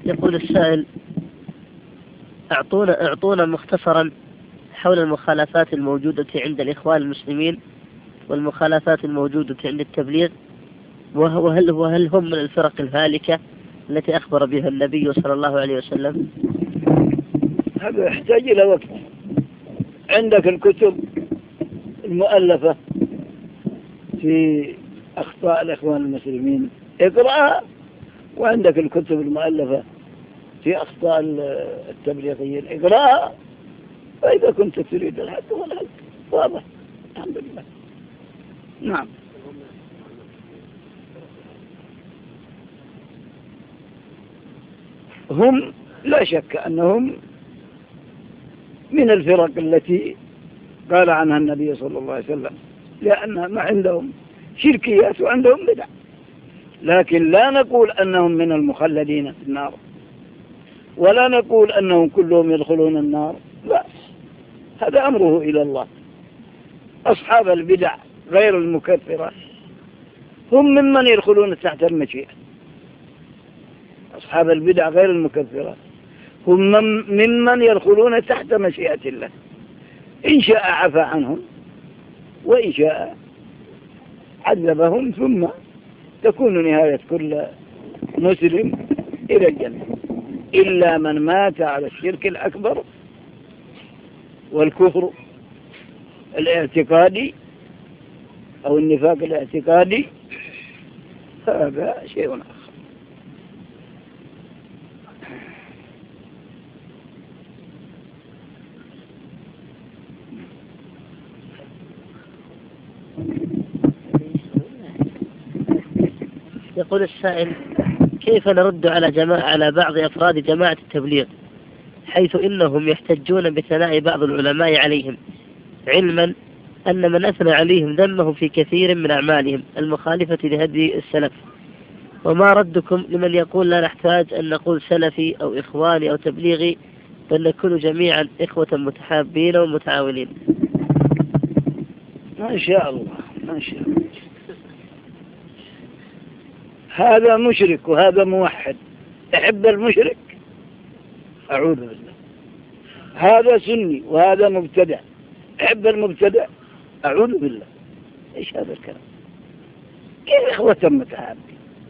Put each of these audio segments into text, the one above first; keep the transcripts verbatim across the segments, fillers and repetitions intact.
يقول السائل: أعطونا أعطونا مختصرا حول المخالفات الموجودة عند الإخوان المسلمين والمخالفات الموجودة عند التبليغ، وهل وهل هم من الفرق الهالكة التي أخبر بها النبي صلى الله عليه وسلم؟ هذا يحتاج إلى وقت. عندك الكتب المؤلفة في أخطاء الإخوان المسلمين اقرأها، وعندك الكتب المؤلفة في أخطاء التبليغيين اقرأها، فإذا كنت تريد الحق والحق واضح الحمد لله. نعم. هم لا شك أنهم من الفرق التي قال عنها النبي صلى الله عليه وسلم، لأن ما عندهم شركيات وعندهم بدع، لكن لا نقول أنهم من المخلدين في النار، ولا نقول أنهم كلهم يدخلون النار، لا، هذا أمره إلى الله. أصحاب البدع غير المكفرة هم ممن يدخلون تحت المشيئة. أصحاب البدع غير المكفرة هم ممن يدخلون تحت مشيئة الله، إن شاء عفى عنهم وإن شاء عذبهم، ثم تكون نهاية كل مسلم إلى الجنة، إلا من مات على الشرك الأكبر والكفر الاعتقادي أو النفاق الاعتقادي، هذا شيء آخر. يقول السائل: كيف نرد على جماعة على بعض أفراد جماعة التبليغ حيث إنهم يحتجون بثناء بعض العلماء عليهم، علما أن من أثنى عليهم ذمه في كثير من أعمالهم المخالفة لهدي السلف؟ وما ردكم لمن يقول لا نحتاج أن نقول سلفي أو إخواني أو تبليغي، بل نكون جميعا إخوة متحابين ومتعاونين؟ ما شاء الله ما شاء الله. هذا مشرك وهذا موحد، تحب المشرك؟ أعوذ بالله. هذا سني وهذا مبتدع، تحب المبتدع؟ أعوذ بالله. إيش هذا الكلام؟ كيف إخوة متحابين؟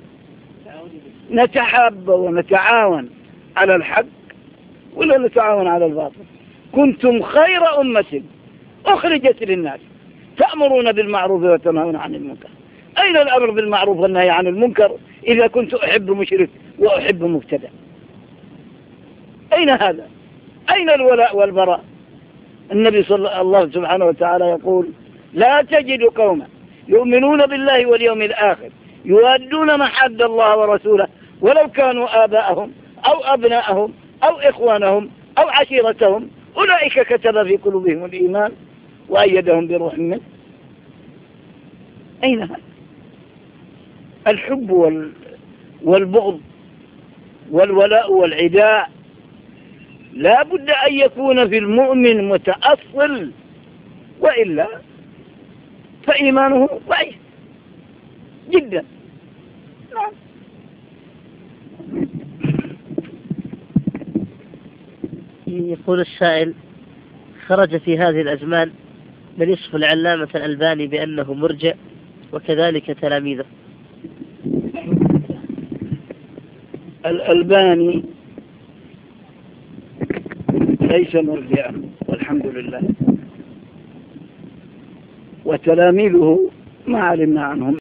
نتحاب ونتعاون على الحق ولا نتعاون على الباطل؟ كنتم خير أمة أخرجت للناس تأمرون بالمعروف وتنهون عن المنكر. أين الأمر بالمعروف والنهي عن المنكر إذا كنت أحب مشرك وأحب مبتدع؟ أين هذا؟ أين الولاء والبراء؟ النبي صلى الله سبحانه وتعالى يقول: لا تجد قوما يؤمنون بالله واليوم الآخر يوادون من حد الله ورسوله ولو كانوا آباءهم أو أبناءهم أو إخوانهم أو عشيرتهم أولئك كتب في قلوبهم الإيمان وأيدهم بروح منه. أين هذا؟ الحب والبغض والولاء والعداء لا بد أن يكون في المؤمن متأصل، وإلا فإيمانه ضعيف جدا. نعم. يقول السائل: خرج في هذه الأزمان من يصف العلامة الألباني بأنه مرجع وكذلك تلاميذه. الألباني ليس مرجعا والحمد لله، وتلاميذه ما علمنا عنهم